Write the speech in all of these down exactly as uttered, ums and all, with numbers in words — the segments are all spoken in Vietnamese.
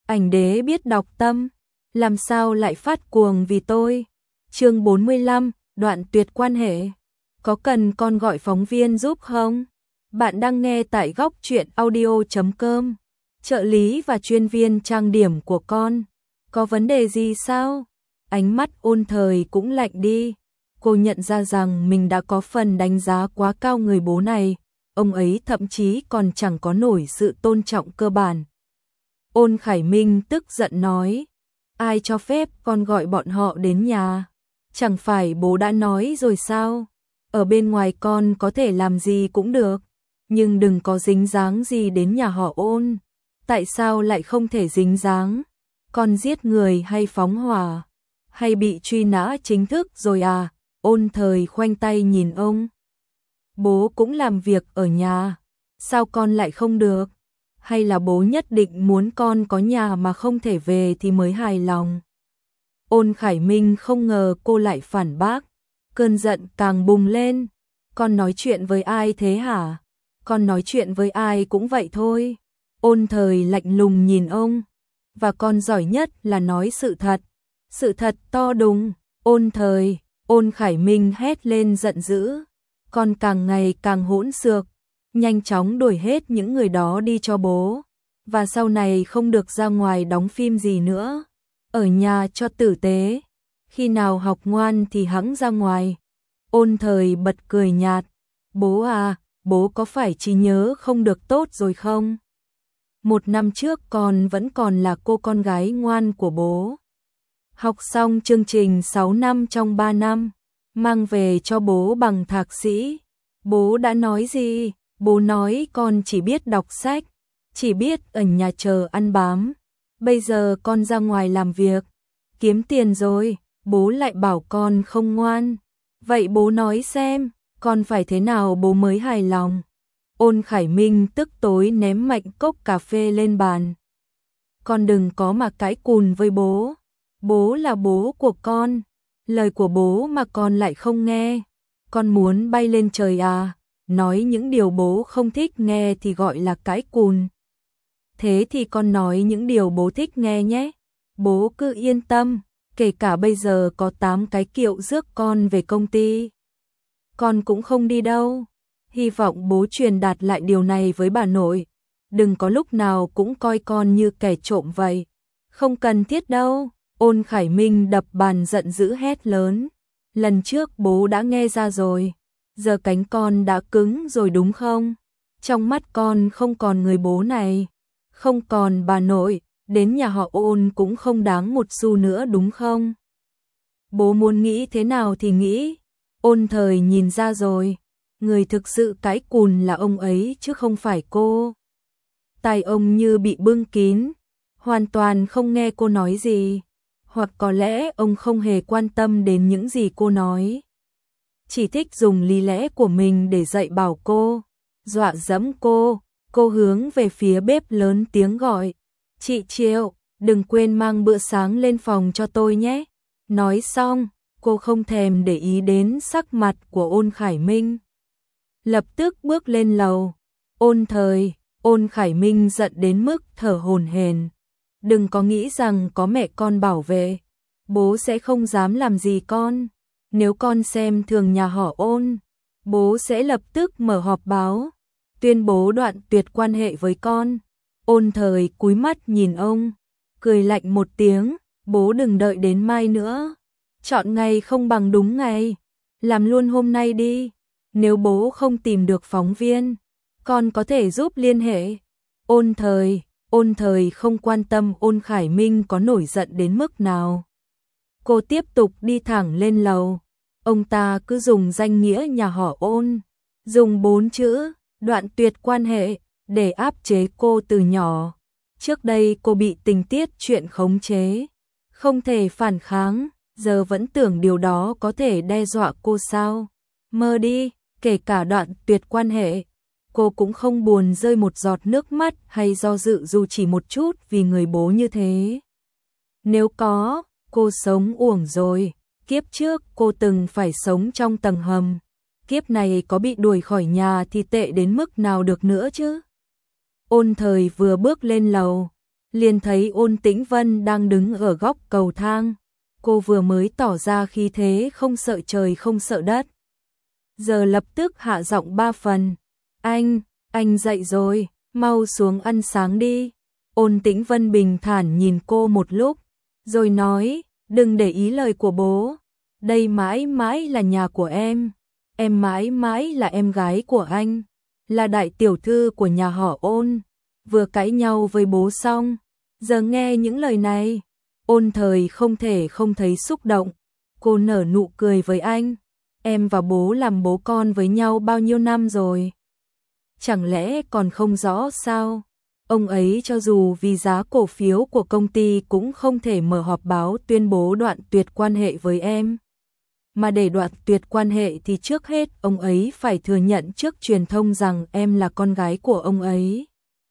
ảnh đế biết đọc tâm, làm sao lại phát cuồng vì tôi. Chương bốn mươi lăm, đoạn tuyệt quan hệ. Có cần con gọi phóng viên giúp không? Bạn đang nghe tại góc truyện audio chấm com. Trợ lý và chuyên viên trang điểm của con. Có vấn đề gì sao? Ánh mắt Ôn Thời cũng lạnh đi. Cô nhận ra rằng mình đã có phần đánh giá quá cao người bố này. Ông ấy thậm chí còn chẳng có nổi sự tôn trọng cơ bản. Ôn Khải Minh tức giận nói. Ai cho phép con gọi bọn họ đến nhà? Chẳng phải bố đã nói rồi sao? Ở bên ngoài con có thể làm gì cũng được. Nhưng đừng có dính dáng gì đến nhà họ Ôn. Tại sao lại không thể dính dáng? Con giết người hay phóng hỏa? Hay bị truy nã chính thức rồi à? Ôn Thời khoanh tay nhìn ông. Bố cũng làm việc ở nhà. Sao con lại không được? Hay là bố nhất định muốn con có nhà mà không thể về thì mới hài lòng? Ôn Khải Minh không ngờ cô lại phản bác. Cơn giận càng bùng lên. Con nói chuyện với ai thế hả? Con nói chuyện với ai cũng vậy thôi. Ôn Thời lạnh lùng nhìn ông. Và con giỏi nhất là nói sự thật. Sự thật to đùng. Ôn Thời, Ôn Khải Minh hét lên giận dữ. Con càng ngày càng hỗn xược. Nhanh chóng đuổi hết những người đó đi cho bố. Và sau này không được ra ngoài đóng phim gì nữa. Ở nhà cho tử tế. Khi nào học ngoan thì hẵng ra ngoài. Ôn Thời bật cười nhạt. Bố à, bố có phải trí nhớ không được tốt rồi không? Một năm trước con vẫn còn là cô con gái ngoan của bố. Học xong chương trình sáu năm trong ba năm. Mang về cho bố bằng thạc sĩ. Bố đã nói gì? Bố nói con chỉ biết đọc sách. Chỉ biết ở nhà chờ ăn bám. Bây giờ con ra ngoài làm việc. Kiếm tiền rồi. Bố lại bảo con không ngoan. Vậy bố nói xem. Con phải thế nào bố mới hài lòng? Ôn Khải Minh tức tối ném mạnh cốc cà phê lên bàn. Con đừng có mà cãi cùn với bố. Bố là bố của con. Lời của bố mà con lại không nghe. Con muốn bay lên trời à? Nói những điều bố không thích nghe thì gọi là cãi cùn. Thế thì con nói những điều bố thích nghe nhé. Bố cứ yên tâm. Kể cả bây giờ có tám cái kiệu rước con về công ty. Con cũng không đi đâu. Hy vọng bố truyền đạt lại điều này với bà nội. Đừng có lúc nào cũng coi con như kẻ trộm vậy. Không cần thiết đâu. Ôn Khải Minh đập bàn giận dữ hét lớn. Lần trước bố đã nghe ra rồi. Giờ cánh con đã cứng rồi đúng không? Trong mắt con không còn người bố này. Không còn bà nội. Đến nhà họ Ôn cũng không đáng một xu nữa đúng không? Bố muốn nghĩ thế nào thì nghĩ. Ôn Thời nhìn ra rồi. Người thực sự cãi cùn là ông ấy chứ không phải cô. Tai ông như bị bưng kín. Hoàn toàn không nghe cô nói gì. Hoặc có lẽ ông không hề quan tâm đến những gì cô nói. Chỉ thích dùng lý lẽ của mình để dạy bảo cô. Dọa dẫm cô. Cô hướng về phía bếp lớn tiếng gọi. Chị Triệu, đừng quên mang bữa sáng lên phòng cho tôi nhé. Nói xong, cô không thèm để ý đến sắc mặt của Ôn Khải Minh. Lập tức bước lên lầu. Ôn Thời, Ôn Khải Minh giận đến mức thở hổn hển. Đừng có nghĩ rằng có mẹ con bảo vệ, bố sẽ không dám làm gì con. Nếu con xem thường nhà họ Ôn, bố sẽ lập tức mở họp báo, tuyên bố đoạn tuyệt quan hệ với con. Ôn Thời cúi mắt nhìn ông, cười lạnh một tiếng, bố đừng đợi đến mai nữa. Chọn ngày không bằng đúng ngày, làm luôn hôm nay đi. Nếu bố không tìm được phóng viên, con có thể giúp liên hệ. Ôn Thời, Ôn Thời không quan tâm Ôn Khải Minh có nổi giận đến mức nào. Cô tiếp tục đi thẳng lên lầu. Ông ta cứ dùng danh nghĩa nhà họ Ôn, dùng bốn chữ, đoạn tuyệt quan hệ, để áp chế cô từ nhỏ. Trước đây cô bị tình tiết chuyện khống chế, không thể phản kháng, giờ vẫn tưởng điều đó có thể đe dọa cô sao? Mơ đi, kể cả đoạn tuyệt quan hệ, cô cũng không buồn rơi một giọt nước mắt hay do dự dù chỉ một chút vì người bố như thế. Nếu có, cô sống uổng rồi. Kiếp trước cô từng phải sống trong tầng hầm. Kiếp này có bị đuổi khỏi nhà thì tệ đến mức nào được nữa chứ? Ôn Thời vừa bước lên lầu, liền thấy Ôn Tĩnh Vân đang đứng ở góc cầu thang. Cô vừa mới tỏ ra khí thế không sợ trời không sợ đất. Giờ lập tức hạ giọng ba phần. Anh, anh dậy rồi, mau xuống ăn sáng đi. Ôn Tĩnh Vân bình thản nhìn cô một lúc, rồi nói, đừng để ý lời của bố. Đây mãi mãi là nhà của em. Em mãi mãi là em gái của anh, là đại tiểu thư của nhà họ Ôn. Vừa cãi nhau với bố xong, giờ nghe những lời này, Ôn Thời không thể không thấy xúc động. Cô nở nụ cười với anh. Em và bố làm bố con với nhau bao nhiêu năm rồi? Chẳng lẽ còn không rõ sao? Ông ấy cho dù vì giá cổ phiếu của công ty cũng không thể mở họp báo tuyên bố đoạn tuyệt quan hệ với em. Mà để đoạn tuyệt quan hệ thì trước hết ông ấy phải thừa nhận trước truyền thông rằng em là con gái của ông ấy.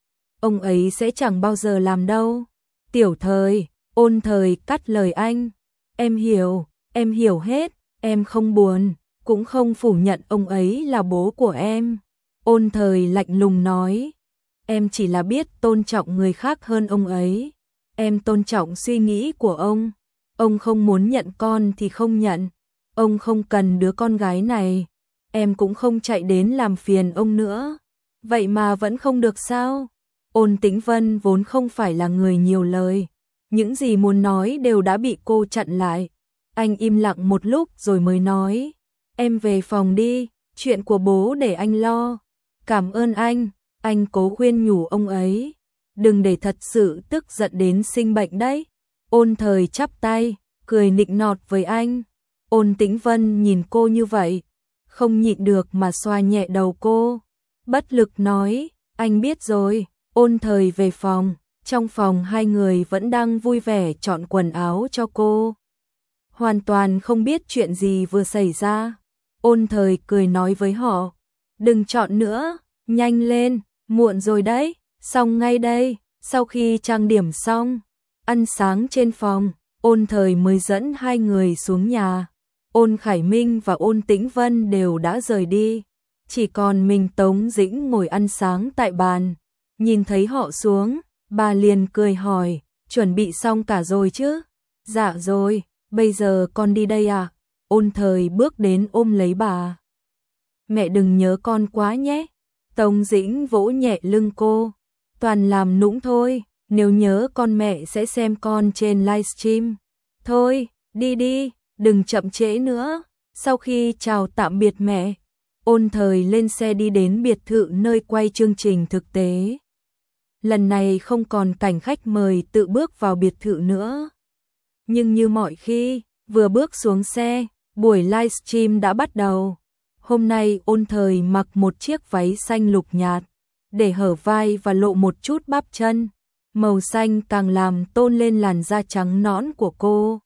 Ông ấy sẽ chẳng bao giờ làm đâu. Tiểu Thời, Ôn Thời cắt lời anh. Em hiểu, em hiểu hết, em không buồn, cũng không phủ nhận ông ấy là bố của em. Ôn Thời lạnh lùng nói. Em chỉ là biết tôn trọng người khác hơn ông ấy. Em tôn trọng suy nghĩ của ông. Ông không muốn nhận con thì không nhận. Ông không cần đứa con gái này. Em cũng không chạy đến làm phiền ông nữa. Vậy mà vẫn không được sao? Ôn Tĩnh Vân vốn không phải là người nhiều lời. Những gì muốn nói đều đã bị cô chặn lại. Anh im lặng một lúc rồi mới nói. Em về phòng đi, chuyện của bố để anh lo. Cảm ơn anh. Anh cố khuyên nhủ ông ấy. Đừng để thật sự tức giận đến sinh bệnh đấy. Ôn Thời chắp tay, cười nịnh nọt với anh. Ôn Tĩnh Vân nhìn cô như vậy, không nhịn được mà xoa nhẹ đầu cô. Bất lực nói, anh biết rồi. Ôn Thời về phòng, trong phòng hai người vẫn đang vui vẻ chọn quần áo cho cô. Hoàn toàn không biết chuyện gì vừa xảy ra. Ôn Thời cười nói với họ, đừng chọn nữa, nhanh lên, muộn rồi đấy, xong ngay đây. Sau khi trang điểm xong, ăn sáng trên phòng, Ôn Thời mới dẫn hai người xuống nhà. Ôn Khải Minh và Ôn Tĩnh Vân đều đã rời đi, chỉ còn mình Tống Dĩnh ngồi ăn sáng tại bàn. Nhìn thấy họ xuống, bà liền cười hỏi, chuẩn bị xong cả rồi chứ? Dạ rồi, bây giờ con đi đây à? Ôn Thời bước đến ôm lấy bà. Mẹ đừng nhớ con quá nhé. Tống Dĩnh vỗ nhẹ lưng cô. Toàn làm nũng thôi, nếu nhớ con mẹ sẽ xem con trên livestream. Thôi, đi đi, đừng chậm trễ nữa. Sau khi chào tạm biệt mẹ, Ôn Thời lên xe đi đến biệt thự nơi quay chương trình thực tế. Lần này không còn cảnh khách mời tự bước vào biệt thự nữa. Nhưng như mọi khi, vừa bước xuống xe, buổi livestream đã bắt đầu. Hôm nay Ôn Thời mặc một chiếc váy xanh lục nhạt, để hở vai và lộ một chút bắp chân. Màu xanh càng làm tôn lên làn da trắng nõn của cô.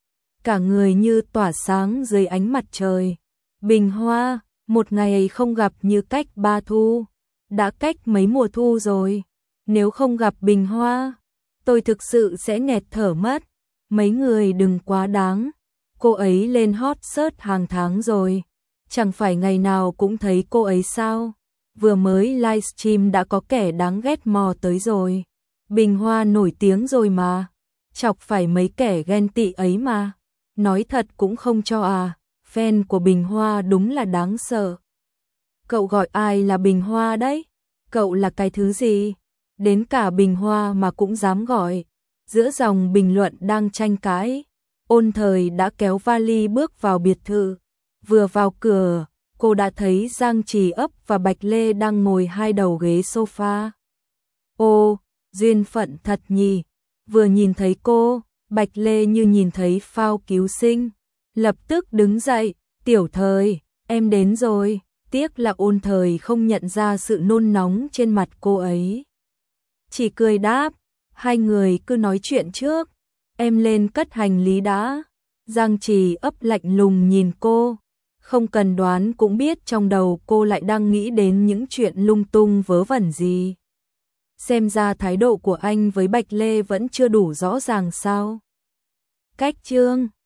Cả người như tỏa sáng dưới ánh mặt trời. Bình Hoa, một ngày không gặp như cách ba thu. Đã cách mấy mùa thu rồi. Nếu không gặp Bình Hoa, tôi thực sự sẽ nghẹt thở mất. Mấy người đừng quá đáng. Cô ấy lên hot search hàng tháng rồi. Chẳng phải ngày nào cũng thấy cô ấy sao? Vừa mới livestream đã có kẻ đáng ghét mò tới rồi. Bình Hoa nổi tiếng rồi mà. Chọc phải mấy kẻ ghen tị ấy mà. Nói thật cũng không cho à. Fan của Bình Hoa đúng là đáng sợ. Cậu gọi ai là Bình Hoa đấy? Cậu là cái thứ gì? Đến cả Bình Hoa mà cũng dám gọi. Giữa dòng bình luận đang tranh cãi, Ôn Thời đã kéo vali bước vào biệt thự. Vừa vào cửa, cô đã thấy Giang Trì Ấp và Bạch Lê đang ngồi hai đầu ghế sofa. Ô, duyên phận thật nhỉ. Vừa nhìn thấy cô, Bạch Lê như nhìn thấy phao cứu sinh. Lập tức đứng dậy, Tiểu Thời, em đến rồi. Tiếc là Ôn Thời không nhận ra sự nôn nóng trên mặt cô ấy. Chỉ cười đáp, hai người cứ nói chuyện trước. Em lên cất hành lý đã. Giang Trì Ấp lạnh lùng nhìn cô. Không cần đoán cũng biết trong đầu cô lại đang nghĩ đến những chuyện lung tung vớ vẩn gì. Xem ra thái độ của anh với Bạch Lê vẫn chưa đủ rõ ràng sao. Cách chương